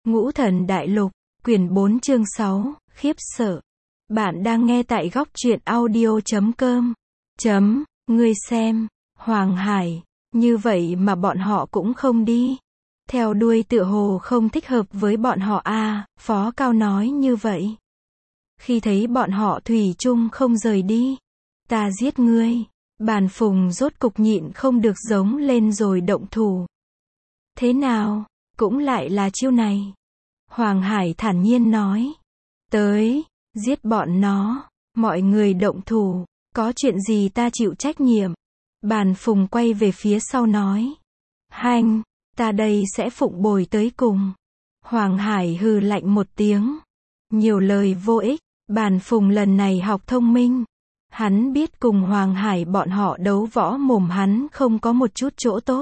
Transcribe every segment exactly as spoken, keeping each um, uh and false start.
Ngũ Thần Đại Lục, quyển bốn chương sáu, khiếp sợ. Bạn đang nghe tại góc truyện audio chấm com. Chấm, ngươi xem, Hoàng Hải, như vậy mà bọn họ cũng không đi. Theo đuôi tựa hồ không thích hợp với bọn họ à, Phó Cao nói như vậy. Khi thấy bọn họ thủy chung không rời đi, ta giết ngươi. Bàn Phùng rốt cục nhịn không được giống lên rồi động thủ. Thế nào, cũng lại là chiêu này. Hoàng Hải thản nhiên nói. Tới, giết bọn nó, mọi người động thủ, có chuyện gì ta chịu trách nhiệm. Bàn Phùng quay về phía sau nói. Hanh, ta đây sẽ phụng bồi tới cùng. Hoàng Hải hừ lạnh một tiếng. Nhiều lời vô ích, Bàn Phùng lần này học thông minh. Hắn biết cùng Hoàng Hải bọn họ đấu võ mồm hắn không có một chút chỗ tốt.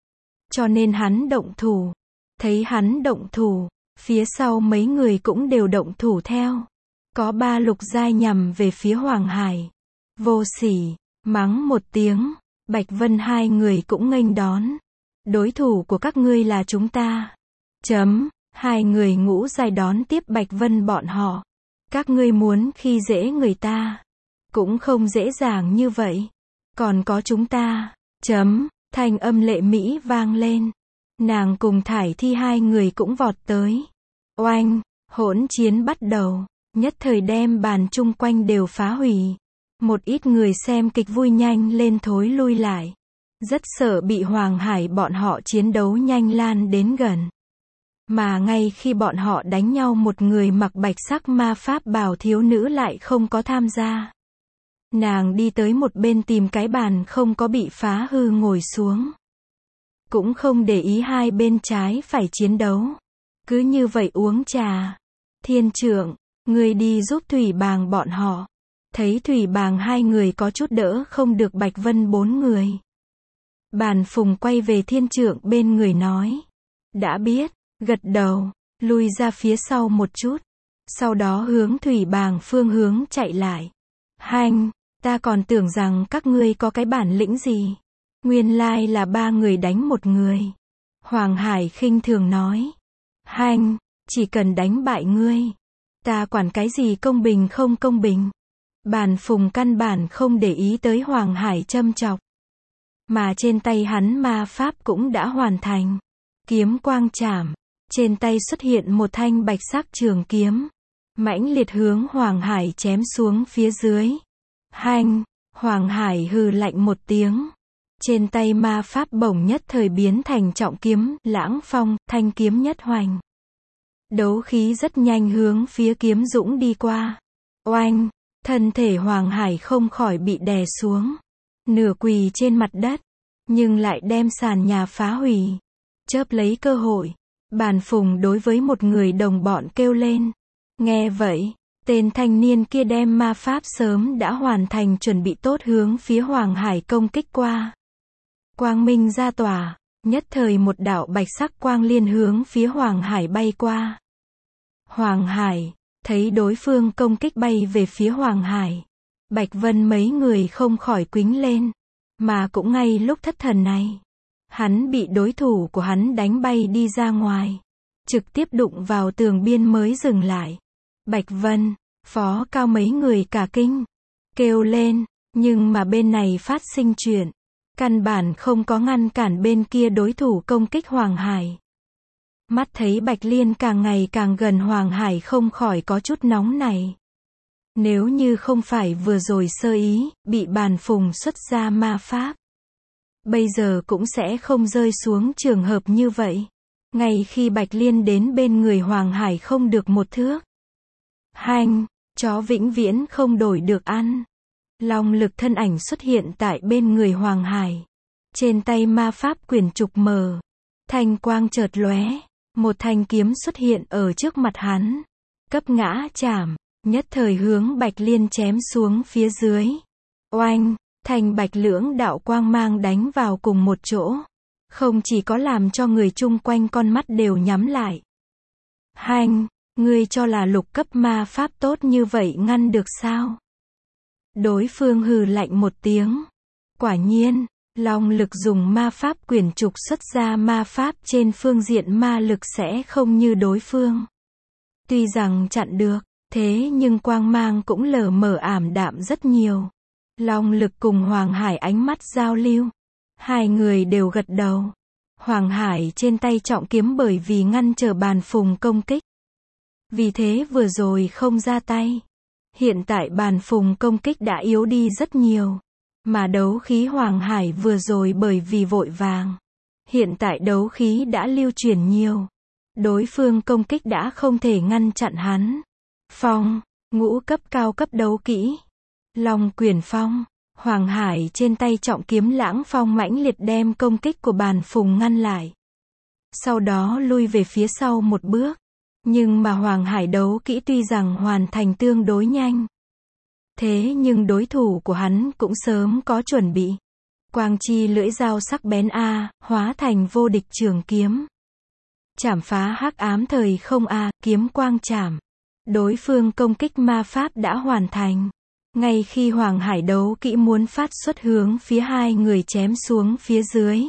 Cho nên hắn động thủ. Thấy hắn động thủ, phía sau mấy người cũng đều động thủ theo. Có ba lục giai nhằm về phía Hoàng Hải. Vô sỉ, mắng một tiếng, Bạch Vân hai người cũng nghênh đón. Đối thủ của các ngươi là chúng ta. Chấm, hai người ngũ giai đón tiếp Bạch Vân bọn họ. Các ngươi muốn khi dễ người ta, cũng không dễ dàng như vậy. Còn có chúng ta. Chấm, thanh âm Lệ Mỹ vang lên. Nàng cùng Thải Thi hai người cũng vọt tới. Oanh, hỗn chiến bắt đầu, nhất thời đem bàn chung quanh đều phá hủy. Một ít người xem kịch vui nhanh lên thối lui lại. Rất sợ bị Hoàng Hải bọn họ chiến đấu nhanh lan đến gần. Mà ngay khi bọn họ đánh nhau, một người mặc bạch sắc ma pháp bào thiếu nữ lại không có tham gia. Nàng đi tới một bên tìm cái bàn không có bị phá hư ngồi xuống. Cũng không để ý hai bên trái phải chiến đấu. Cứ như vậy uống trà. Thiên trưởng, người đi giúp Thủy Bàng bọn họ. Thấy Thủy Bàng hai người có chút đỡ không được Bạch Vân bốn người. Bàn Phùng quay về thiên trưởng bên người nói. Đã biết, gật đầu, lui ra phía sau một chút. Sau đó hướng Thủy Bàng phương hướng chạy lại. Hanh, ta còn tưởng rằng các ngươi có cái bản lĩnh gì. Nguyên lai là ba người đánh một người. Hoàng Hải khinh thường nói. Hanh, chỉ cần đánh bại ngươi, ta quản cái gì công bình không công bình. Bàn Phùng căn bản không để ý tới Hoàng Hải châm chọc. Mà trên tay hắn ma pháp cũng đã hoàn thành. Kiếm quang chảm. Trên tay xuất hiện một thanh bạch sắc trường kiếm. Mãnh liệt hướng Hoàng Hải chém xuống phía dưới. Hanh, Hoàng Hải hừ lạnh một tiếng. Trên tay ma pháp bổng nhất thời biến thành trọng kiếm, lãng phong, thanh kiếm nhất hoành. Đấu khí rất nhanh hướng phía kiếm dũng đi qua. Oanh, thân thể Hoàng Hải không khỏi bị đè xuống. Nửa quỳ trên mặt đất, nhưng lại đem sàn nhà phá hủy. Chớp lấy cơ hội, Bàn Phùng đối với một người đồng bọn kêu lên. Nghe vậy, tên thanh niên kia đem ma pháp sớm đã hoàn thành chuẩn bị tốt hướng phía Hoàng Hải công kích qua. Quang minh ra tỏa, nhất thời một đạo bạch sắc quang liên hướng phía Hoàng Hải bay qua. Hoàng Hải, thấy đối phương công kích bay về phía Hoàng Hải. Bạch Vân mấy người không khỏi quýnh lên. Mà cũng ngay lúc thất thần này, hắn bị đối thủ của hắn đánh bay đi ra ngoài. Trực tiếp đụng vào tường biên mới dừng lại. Bạch Vân, Phó Cao mấy người cả kinh. Kêu lên, nhưng mà bên này phát sinh chuyện. Căn bản không có ngăn cản bên kia đối thủ công kích Hoàng Hải. Mắt thấy Bạch Liên càng ngày càng gần Hoàng Hải không khỏi có chút nóng này. Nếu như không phải vừa rồi sơ ý, bị Bàn Phùng xuất ra ma pháp, bây giờ cũng sẽ không rơi xuống trường hợp như vậy. Ngay khi Bạch Liên đến bên người Hoàng Hải không được một thước. Hanh, chó vĩnh viễn không đổi được ăn. Long lực thân ảnh xuất hiện tại bên người Hoàng Hải. Trên tay ma pháp quyển trục mờ. Thanh quang chợt lóe. Một thanh kiếm xuất hiện ở trước mặt hắn. Cấp ngã chảm. Nhất thời hướng Bạch Liên chém xuống phía dưới. Oanh, thanh bạch lưỡng đạo quang mang đánh vào cùng một chỗ. Không chỉ có làm cho người chung quanh con mắt đều nhắm lại. Hanh, ngươi cho là lục cấp ma pháp tốt như vậy ngăn được sao? Đối phương hừ lạnh một tiếng. Quả nhiên, Long lực dùng ma pháp quyển trục xuất ra ma pháp trên phương diện ma lực sẽ không như đối phương. Tuy rằng chặn được, thế nhưng quang mang cũng lờ mờ ảm đạm rất nhiều. Long lực cùng Hoàng Hải ánh mắt giao lưu. Hai người đều gật đầu. Hoàng Hải trên tay trọng kiếm bởi vì ngăn trở bàn phùng công kích. Vì thế vừa rồi không ra tay. Hiện tại bàn phùng công kích đã yếu đi rất nhiều. Mà đấu khí Hoàng Hải vừa rồi bởi vì vội vàng. Hiện tại đấu khí đã lưu chuyển nhiều. Đối phương công kích đã không thể ngăn chặn hắn. Phong, ngũ cấp cao cấp đấu kỹ. Long quyển phong. Hoàng Hải trên tay trọng kiếm lãng phong mãnh liệt đem công kích của bàn phùng ngăn lại. Sau đó lui về phía sau một bước. Nhưng mà Hoàng Hải đấu kỹ tuy rằng hoàn thành tương đối nhanh. Thế nhưng đối thủ của hắn cũng sớm có chuẩn bị. Quang chi lưỡi dao sắc bén A, hóa thành vô địch trường kiếm. Chảm phá hắc ám thời không A, kiếm quang chảm. Đối phương công kích ma pháp đã hoàn thành. Ngay khi Hoàng Hải đấu kỹ muốn phát xuất hướng phía hai người chém xuống phía dưới.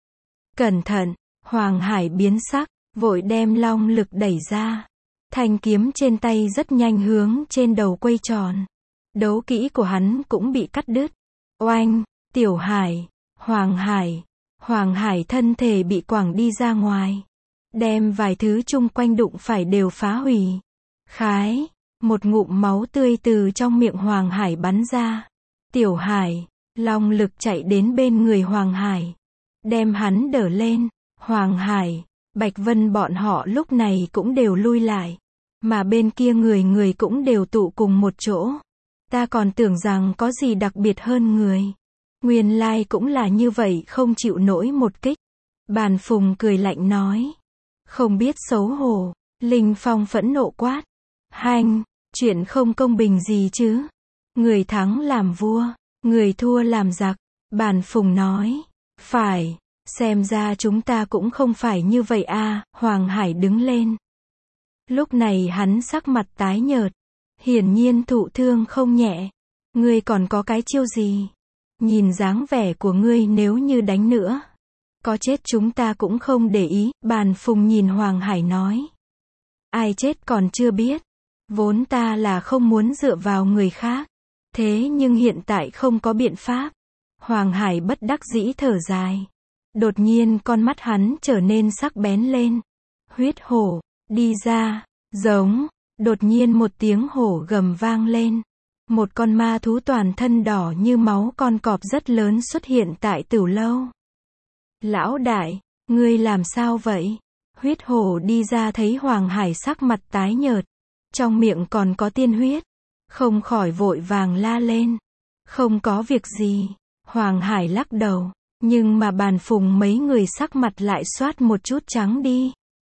Cẩn thận, Hoàng Hải biến sắc, vội đem long lực đẩy ra. Thanh kiếm trên tay rất nhanh hướng trên đầu quay tròn. Đấu kỹ của hắn cũng bị cắt đứt. Oanh, Tiểu Hải, Hoàng Hải, Hoàng Hải thân thể bị quẳng đi ra ngoài. Đem vài thứ chung quanh đụng phải đều phá hủy. Khái, một ngụm máu tươi từ trong miệng Hoàng Hải bắn ra. Tiểu Hải, long lực chạy đến bên người Hoàng Hải. Đem hắn đỡ lên. Hoàng Hải, Bạch Vân bọn họ lúc này cũng đều lui lại. Mà bên kia người người cũng đều tụ cùng một chỗ. Ta còn tưởng rằng có gì đặc biệt hơn người. Nguyên lai cũng là như vậy không chịu nổi một kích. Bàn phùng cười lạnh nói. Không biết xấu hổ. Linh Phong phẫn nộ quát. Hanh, chuyện không công bình gì chứ. Người thắng làm vua, người thua làm giặc. Bàn phùng nói. Phải, xem ra chúng ta cũng không phải như vậy a. Hoàng Hải đứng lên. Lúc này hắn sắc mặt tái nhợt. Hiển nhiên thụ thương không nhẹ. Ngươi còn có cái chiêu gì? Nhìn dáng vẻ của ngươi nếu như đánh nữa. Có chết chúng ta cũng không để ý. Bàn phùng nhìn Hoàng Hải nói. Ai chết còn chưa biết. Vốn ta là không muốn dựa vào người khác. Thế nhưng hiện tại không có biện pháp. Hoàng Hải bất đắc dĩ thở dài. Đột nhiên con mắt hắn trở nên sắc bén lên. Huyết hổ, đi ra, giống. Đột nhiên một tiếng hổ gầm vang lên. Một con ma thú toàn thân đỏ như máu con cọp rất lớn xuất hiện tại Tửu Lâu. Lão đại, ngươi làm sao vậy? Huyết hổ đi ra thấy Hoàng Hải sắc mặt tái nhợt. Trong miệng còn có tiên huyết. Không khỏi vội vàng la lên. Không có việc gì. Hoàng Hải lắc đầu. Nhưng mà bàn phùng mấy người sắc mặt lại xoát một chút trắng đi.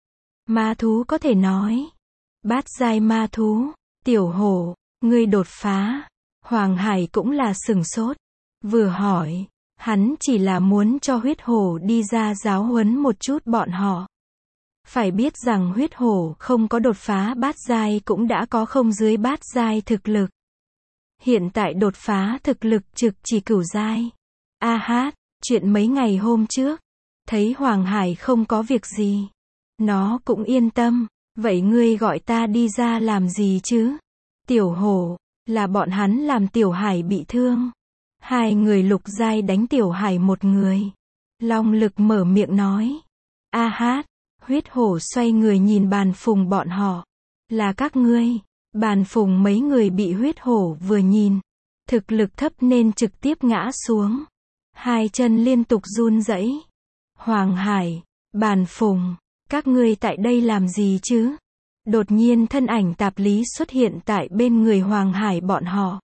Ma thú có thể nói. Bát giai ma thú. Tiểu hổ, ngươi đột phá. Hoàng Hải cũng là sừng sốt. Vừa hỏi. Hắn chỉ là muốn cho huyết hổ đi ra giáo huấn một chút bọn họ. Phải biết rằng huyết hổ không có đột phá bát giai cũng đã có không dưới bát giai thực lực. Hiện tại đột phá thực lực trực chỉ cửu giai. A hát, chuyện mấy ngày hôm trước. Thấy Hoàng Hải không có việc gì. Nó cũng yên tâm. Vậy ngươi gọi ta đi ra làm gì chứ? Tiểu hổ, là bọn hắn làm Tiểu Hải bị thương. Hai người lục giai đánh Tiểu Hải một người. Long lực mở miệng nói. A hát. Huyết hổ xoay người nhìn bàn phùng bọn họ. Là các ngươi. Bàn phùng mấy người bị huyết hổ vừa nhìn. Thực lực thấp nên trực tiếp ngã xuống. Hai chân liên tục run rẩy. Hoàng Hải, bàn phùng, các ngươi tại đây làm gì chứ? Đột nhiên thân ảnh tạp lý xuất hiện tại bên người Hoàng Hải bọn họ.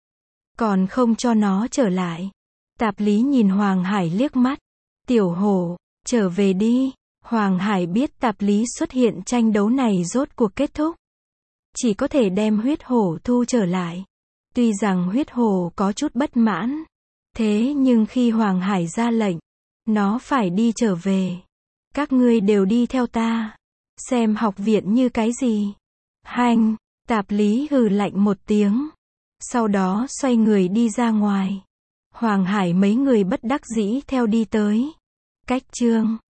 Còn không cho nó trở lại. Tạp lý nhìn Hoàng Hải liếc mắt. Tiểu hổ, trở về đi. Hoàng Hải biết tạp lý xuất hiện tranh đấu này rốt cuộc kết thúc. Chỉ có thể đem huyết hổ thu trở lại. Tuy rằng huyết hổ có chút bất mãn. Thế nhưng khi Hoàng Hải ra lệnh, nó phải đi trở về. Các ngươi đều đi theo ta. Xem học viện như cái gì. Hanh, tạp lý hừ lạnh một tiếng. Sau đó xoay người đi ra ngoài. Hoàng Hải mấy người bất đắc dĩ theo đi tới. Cách chương